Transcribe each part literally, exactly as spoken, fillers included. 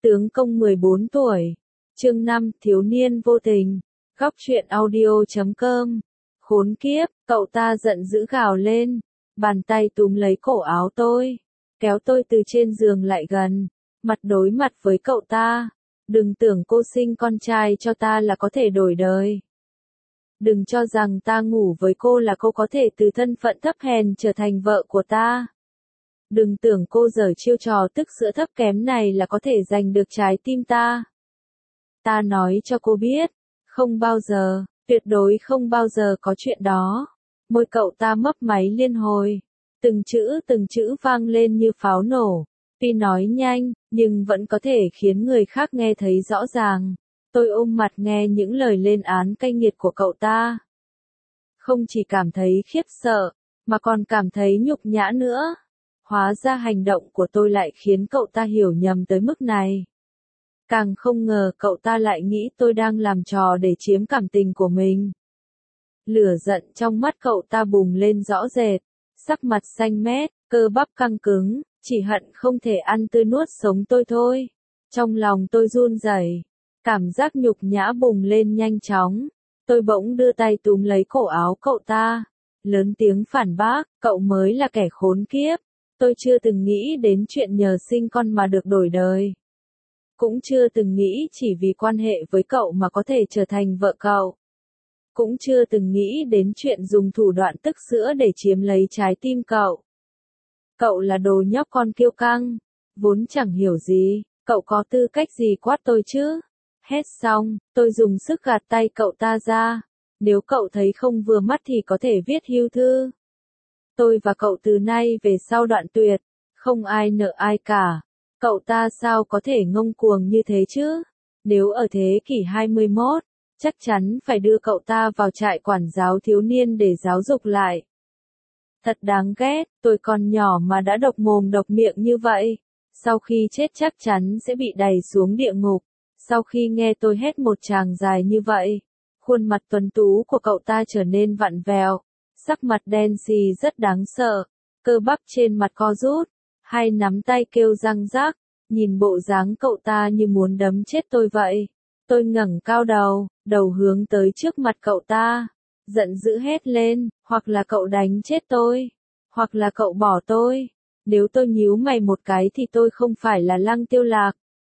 Tướng công mười bốn tuổi. Chương năm, thiếu niên vô tình. Góc truyện audio chấm com. Khốn kiếp, cậu ta giận dữ gào lên, bàn tay túm lấy cổ áo tôi, kéo tôi từ trên giường lại gần, mặt đối mặt với cậu ta. Đừng tưởng cô sinh con trai cho ta là có thể đổi đời. Đừng cho rằng ta ngủ với cô là cô có thể từ thân phận thấp hèn trở thành vợ của ta. Đừng tưởng cô giở chiêu trò tức sữa thấp kém này là có thể giành được trái tim ta. Ta nói cho cô biết, không bao giờ, tuyệt đối không bao giờ có chuyện đó. Môi cậu ta mấp máy liên hồi, từng chữ từng chữ vang lên như pháo nổ. Tuy nói nhanh, nhưng vẫn có thể khiến người khác nghe thấy rõ ràng. Tôi ôm mặt nghe những lời lên án cay nghiệt của cậu ta. Không chỉ cảm thấy khiếp sợ, mà còn cảm thấy nhục nhã nữa. Hóa ra hành động của tôi lại khiến cậu ta hiểu nhầm tới mức này. Càng không ngờ cậu ta lại nghĩ tôi đang làm trò để chiếm cảm tình của mình. Lửa giận trong mắt cậu ta bùng lên rõ rệt, sắc mặt xanh mét, cơ bắp căng cứng, chỉ hận không thể ăn tươi nuốt sống tôi thôi. Trong lòng tôi run rẩy, cảm giác nhục nhã bùng lên nhanh chóng. Tôi bỗng đưa tay túm lấy cổ áo cậu ta, lớn tiếng phản bác, cậu mới là kẻ khốn kiếp. Tôi chưa từng nghĩ đến chuyện nhờ sinh con mà được đổi đời. Cũng chưa từng nghĩ chỉ vì quan hệ với cậu mà có thể trở thành vợ cậu. Cũng chưa từng nghĩ đến chuyện dùng thủ đoạn tức sữa để chiếm lấy trái tim cậu. Cậu là đồ nhóc con kiêu căng, vốn chẳng hiểu gì, cậu có tư cách gì quát tôi chứ? Hét xong, tôi dùng sức gạt tay cậu ta ra. Nếu cậu thấy không vừa mắt thì có thể viết hưu thư. Tôi và cậu từ nay về sau đoạn tuyệt, không ai nợ ai cả. Cậu ta sao có thể ngông cuồng như thế chứ? Nếu ở thế kỷ hai mươi mốt, chắc chắn phải đưa cậu ta vào trại quản giáo thiếu niên để giáo dục lại. Thật đáng ghét, tôi còn nhỏ mà đã độc mồm độc miệng như vậy. Sau khi chết chắc chắn sẽ bị đày xuống địa ngục. Sau khi nghe tôi hét một tràng dài như vậy, khuôn mặt tuấn tú của cậu ta trở nên vặn vẹo, sắc mặt đen xì rất đáng sợ, cơ bắp trên mặt co rút, hai nắm tay kêu răng rác, nhìn bộ dáng cậu ta như muốn đấm chết tôi vậy. Tôi ngẩng cao đầu, đầu hướng tới trước mặt cậu ta, giận dữ hét lên, hoặc là cậu đánh chết tôi, hoặc là cậu bỏ tôi. Nếu tôi nhíu mày một cái thì tôi không phải là Lăng Tiêu Lạc.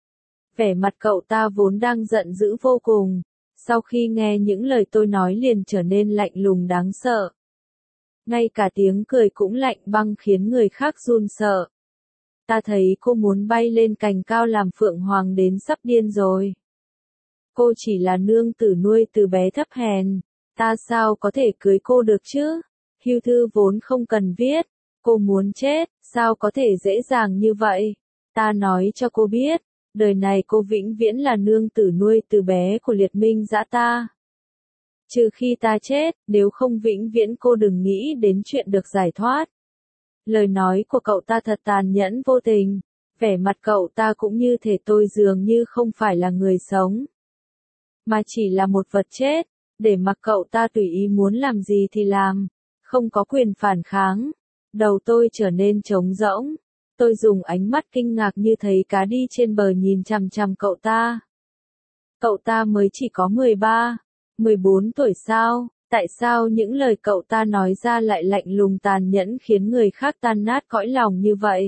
Vẻ mặt cậu ta vốn đang giận dữ vô cùng, sau khi nghe những lời tôi nói liền trở nên lạnh lùng đáng sợ. Ngay cả tiếng cười cũng lạnh băng khiến người khác run sợ. Ta thấy cô muốn bay lên cành cao làm phượng hoàng đến sắp điên rồi. Cô chỉ là nương tử nuôi từ bé thấp hèn, ta sao có thể cưới cô được chứ? Hưu thư vốn không cần viết, cô muốn chết, sao có thể dễ dàng như vậy? Ta nói cho cô biết, đời này cô vĩnh viễn là nương tử nuôi từ bé của Liệt Minh Dã ta. Trừ khi ta chết, nếu không vĩnh viễn cô đừng nghĩ đến chuyện được giải thoát. Lời nói của cậu ta thật tàn nhẫn vô tình, vẻ mặt cậu ta cũng như thể tôi dường như không phải là người sống, mà chỉ là một vật chết, để mặc cậu ta tùy ý muốn làm gì thì làm, không có quyền phản kháng. Đầu tôi trở nên trống rỗng, tôi dùng ánh mắt kinh ngạc như thấy cá đi trên bờ nhìn chằm chằm cậu ta. Cậu ta mới chỉ có mười ba, mười bốn tuổi sao? Tại sao những lời cậu ta nói ra lại lạnh lùng tàn nhẫn khiến người khác tan nát cõi lòng như vậy?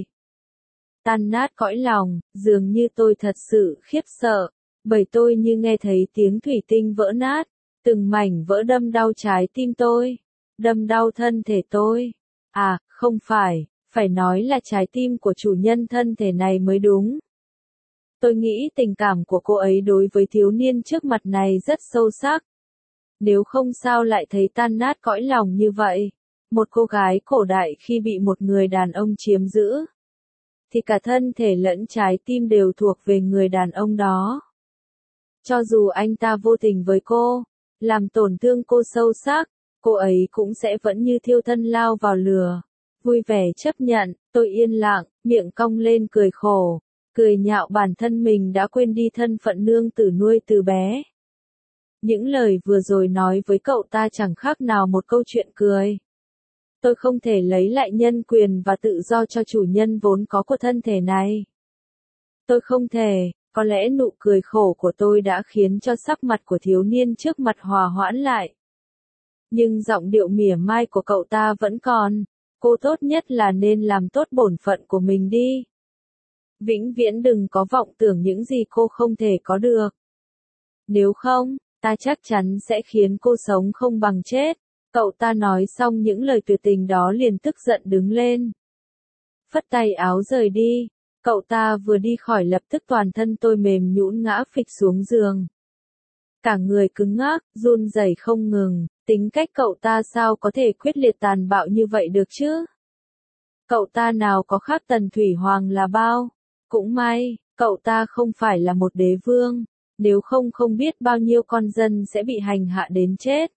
Tan nát cõi lòng, dường như tôi thật sự khiếp sợ, bởi tôi như nghe thấy tiếng thủy tinh vỡ nát, từng mảnh vỡ đâm đau trái tim tôi, đâm đau thân thể tôi. À, không phải, phải nói là trái tim của chủ nhân thân thể này mới đúng. Tôi nghĩ tình cảm của cô ấy đối với thiếu niên trước mặt này rất sâu sắc. Nếu không sao lại thấy tan nát cõi lòng như vậy. Một cô gái cổ đại khi bị một người đàn ông chiếm giữ, thì cả thân thể lẫn trái tim đều thuộc về người đàn ông đó. Cho dù anh ta vô tình với cô, làm tổn thương cô sâu sắc, cô ấy cũng sẽ vẫn như thiêu thân lao vào lửa. Vui vẻ chấp nhận, tôi yên lặng, miệng cong lên cười khổ, cười nhạo bản thân mình đã quên đi thân phận nương tử nuôi từ bé. Những lời vừa rồi nói với cậu ta chẳng khác nào một câu chuyện cười. Tôi không thể lấy lại nhân quyền và tự do cho chủ nhân vốn có của thân thể này. Tôi không thể, Có lẽ nụ cười khổ của tôi đã khiến cho sắc mặt của thiếu niên trước mặt hòa hoãn lại. Nhưng giọng điệu mỉa mai của cậu ta vẫn còn. Cô tốt nhất là nên làm tốt bổn phận của mình đi. Vĩnh viễn đừng có vọng tưởng những gì cô không thể có được. Nếu không, ta chắc chắn sẽ khiến cô sống không bằng chết. Cậu ta nói xong những lời tuyệt tình đó liền tức giận đứng lên. Phất tay áo rời đi. Cậu ta vừa đi khỏi lập tức toàn thân tôi mềm nhũn ngã phịch xuống giường. Cả người cứng ngắc, run rẩy không ngừng, tính cách cậu ta sao có thể quyết liệt tàn bạo như vậy được chứ? Cậu ta nào có khác Tần Thủy Hoàng là bao? Cũng may, cậu ta không phải là một đế vương, nếu không không biết bao nhiêu con dân sẽ bị hành hạ đến chết.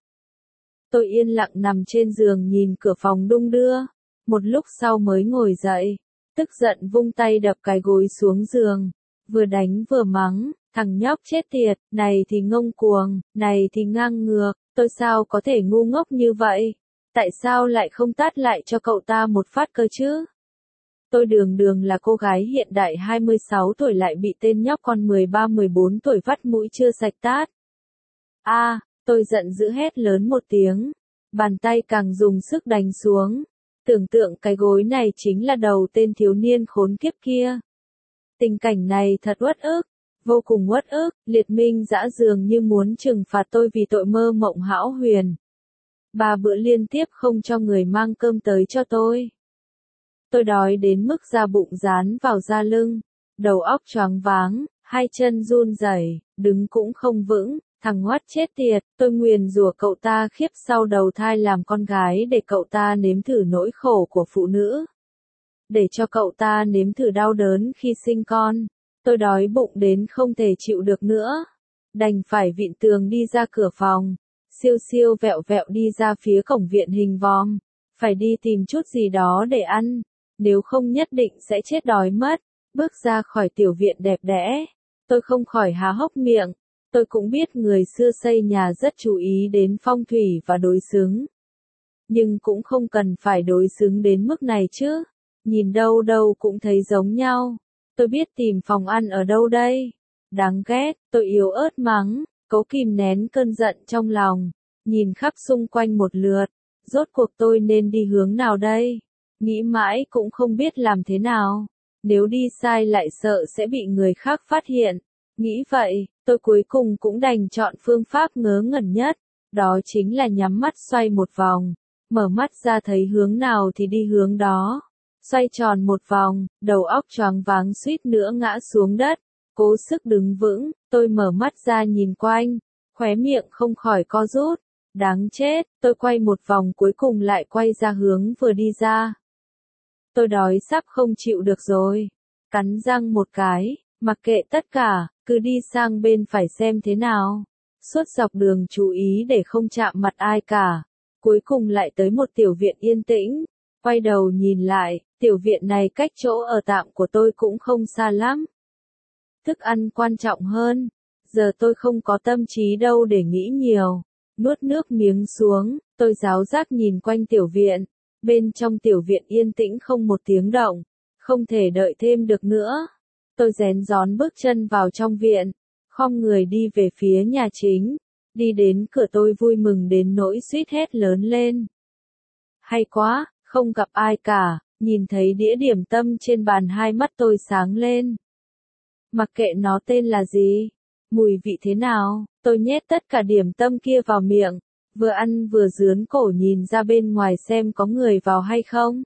Tôi yên lặng nằm trên giường nhìn cửa phòng đung đưa, một lúc sau mới ngồi dậy, tức giận vung tay đập cái gối xuống giường, vừa đánh vừa mắng, thằng nhóc chết tiệt, này thì ngông cuồng, này thì ngang ngược, tôi sao có thể ngu ngốc như vậy? Tại sao lại không tát lại cho cậu ta một phát cơ chứ? Tôi đường đường là cô gái hiện đại hai mươi sáu tuổi lại bị tên nhóc con mười ba mười bốn tuổi vắt mũi chưa sạch tát. A, à, tôi giận dữ hét lớn một tiếng, bàn tay càng dùng sức đánh xuống. Tưởng tượng cái gối này chính là đầu tên thiếu niên khốn kiếp kia. Tình cảnh này thật uất ức, vô cùng uất ức, Liệt Minh dã dường như muốn trừng phạt tôi vì tội mơ mộng hão huyền. Ba bữa liên tiếp không cho người mang cơm tới cho tôi. Tôi đói đến mức da bụng dán vào da lưng, đầu óc choáng váng, hai chân run rẩy, đứng cũng không vững, thằng ngoát chết tiệt, tôi nguyền rủa cậu ta khiếp sau đầu thai làm con gái để cậu ta nếm thử nỗi khổ của phụ nữ. Để cho cậu ta nếm thử đau đớn khi sinh con, tôi đói bụng đến không thể chịu được nữa. Đành phải vịn tường đi ra cửa phòng, siêu siêu vẹo vẹo đi ra phía cổng viện hình vòm, phải đi tìm chút gì đó để ăn, nếu không nhất định sẽ chết đói mất. Bước ra khỏi tiểu viện đẹp đẽ, tôi không khỏi há hốc miệng. Tôi cũng biết người xưa xây nhà rất chú ý đến phong thủy và đối xứng. Nhưng cũng không cần phải đối xứng đến mức này chứ. Nhìn đâu đâu cũng thấy giống nhau. Tôi biết tìm phòng ăn ở đâu đây. Đáng ghét, tôi yếu ớt mắng, cố kìm nén cơn giận trong lòng. Nhìn khắp xung quanh một lượt. Rốt cuộc tôi nên đi hướng nào đây? Nghĩ mãi cũng không biết làm thế nào. Nếu đi sai lại sợ sẽ bị người khác phát hiện. Nghĩ vậy, tôi cuối cùng cũng đành chọn phương pháp ngớ ngẩn nhất, đó chính là nhắm mắt xoay một vòng, mở mắt ra thấy hướng nào thì đi hướng đó. Xoay tròn một vòng, đầu óc choáng váng suýt nữa ngã xuống đất, cố sức đứng vững, tôi mở mắt ra nhìn quanh, khóe miệng không khỏi co rút, đáng chết, tôi quay một vòng cuối cùng lại quay ra hướng vừa đi ra. Tôi đói sắp không chịu được rồi, cắn răng một cái. Mặc kệ tất cả, cứ đi sang bên phải xem thế nào. Suốt dọc đường chú ý để không chạm mặt ai cả. Cuối cùng lại tới một tiểu viện yên tĩnh. Quay đầu nhìn lại, tiểu viện này cách chỗ ở tạm của tôi cũng không xa lắm. Thức ăn quan trọng hơn. Giờ tôi không có tâm trí đâu để nghĩ nhiều. Nuốt nước miếng xuống, tôi ráo rác nhìn quanh tiểu viện. Bên trong tiểu viện yên tĩnh không một tiếng động. Không thể đợi thêm được nữa. Tôi rén rón bước chân vào trong viện, khom người đi về phía nhà chính, đi đến cửa tôi vui mừng đến nỗi suýt hét lớn lên. Hay quá, không gặp ai cả, nhìn thấy đĩa điểm tâm trên bàn hai mắt tôi sáng lên. Mặc kệ nó tên là gì, mùi vị thế nào, tôi nhét tất cả điểm tâm kia vào miệng, vừa ăn vừa dướn cổ nhìn ra bên ngoài xem có người vào hay không.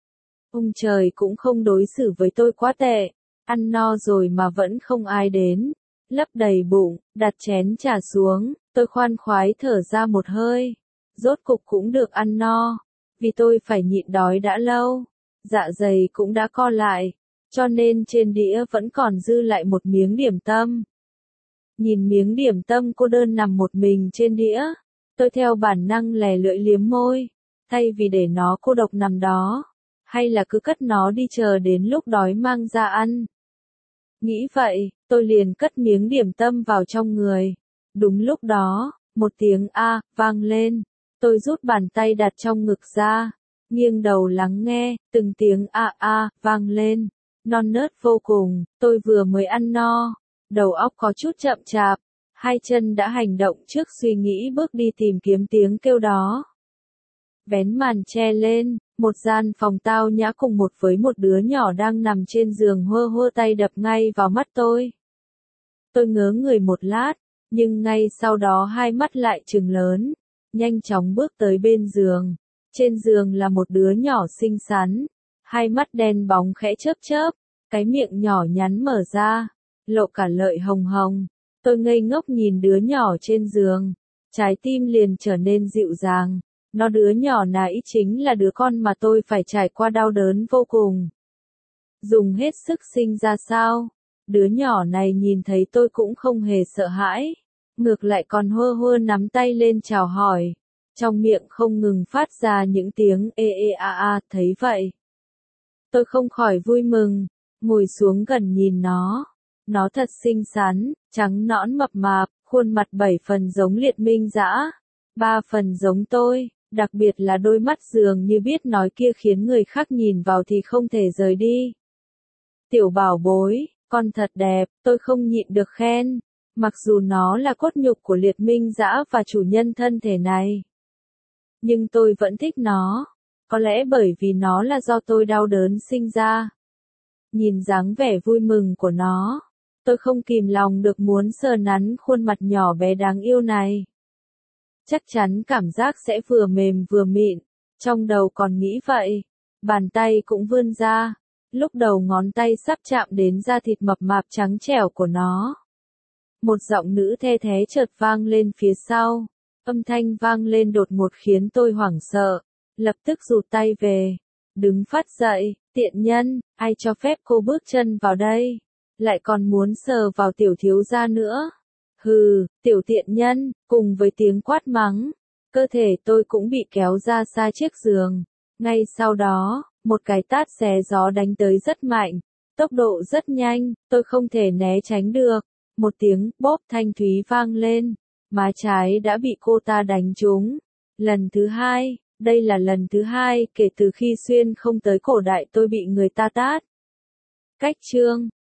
Ông trời cũng không đối xử với tôi quá tệ. Ăn no rồi mà vẫn không ai đến. Lấp đầy bụng, đặt chén trà xuống, tôi khoan khoái thở ra một hơi. Rốt cục cũng được ăn no. Vì tôi phải nhịn đói đã lâu. Dạ dày cũng đã co lại. Cho nên trên đĩa vẫn còn dư lại một miếng điểm tâm. Nhìn miếng điểm tâm cô đơn nằm một mình trên đĩa. Tôi theo bản năng lè lưỡi liếm môi. Thay vì để nó cô độc nằm đó. Hay là cứ cất nó đi chờ đến lúc đói mang ra ăn. Nghĩ vậy, tôi liền cất miếng điểm tâm vào trong người. Đúng lúc đó, một tiếng A vang lên. Tôi rút bàn tay đặt trong ngực ra, nghiêng đầu lắng nghe, từng tiếng A A vang lên. Non nớt vô cùng, tôi vừa mới ăn no. đầu óc có chút chậm chạp, hai chân đã hành động trước suy nghĩ bước đi tìm kiếm tiếng kêu đó. Vén màn che lên, một gian phòng tao nhã cùng một với một đứa nhỏ đang nằm trên giường hơ hơ tay đập ngay vào mắt tôi. Tôi ngớ người một lát, nhưng ngay sau đó hai mắt lại trừng lớn, nhanh chóng bước tới bên giường. Trên giường là một đứa nhỏ xinh xắn, hai mắt đen bóng khẽ chớp chớp, cái miệng nhỏ nhắn mở ra, lộ cả lợi hồng hồng. Tôi ngây ngốc nhìn đứa nhỏ trên giường, trái tim liền trở nên dịu dàng. Nó đứa nhỏ nãy chính là đứa con mà tôi phải trải qua đau đớn vô cùng. Dùng hết sức sinh ra sao? Đứa nhỏ này nhìn thấy tôi cũng không hề sợ hãi, ngược lại còn hơ hơ nắm tay lên chào hỏi, trong miệng không ngừng phát ra những tiếng ê ê a a. Thấy vậy, tôi không khỏi vui mừng, ngồi xuống gần nhìn nó. Nó thật xinh xắn, trắng nõn mập mạp, khuôn mặt bảy phần giống Liệt Minh Dã, ba phần giống tôi, đặc biệt là đôi mắt dường như biết nói kia khiến người khác nhìn vào thì không thể rời đi. Tiểu bảo bối, con thật đẹp, tôi không nhịn được khen, mặc dù nó là cốt nhục của Liệt Minh Dã và chủ nhân thân thể này. Nhưng tôi vẫn thích nó, có lẽ bởi vì nó là do tôi đau đớn sinh ra. Nhìn dáng vẻ vui mừng của nó, tôi không kìm lòng được muốn sờ nắn khuôn mặt nhỏ bé đáng yêu này. Chắc chắn cảm giác sẽ vừa mềm vừa mịn, trong đầu còn nghĩ vậy, bàn tay cũng vươn ra, lúc đầu ngón tay sắp chạm đến da thịt mập mạp trắng trẻo của nó. Một giọng nữ the thé chợt vang lên phía sau, âm thanh vang lên đột ngột khiến tôi hoảng sợ, lập tức rụt tay về, đứng phát dậy, tiện nhân, ai cho phép cô bước chân vào đây, lại còn muốn sờ vào tiểu thiếu gia nữa. Hừ, tiểu tiện nhân, cùng với tiếng quát mắng, cơ thể tôi cũng bị kéo ra xa chiếc giường. Ngay sau đó, một cái tát xé gió đánh tới rất mạnh, tốc độ rất nhanh, tôi không thể né tránh được. Một tiếng bóp thanh thúy vang lên, má trái đã bị cô ta đánh trúng. Lần thứ hai, đây là lần thứ hai kể từ khi xuyên không tới cổ đại tôi bị người ta tát. Cách chương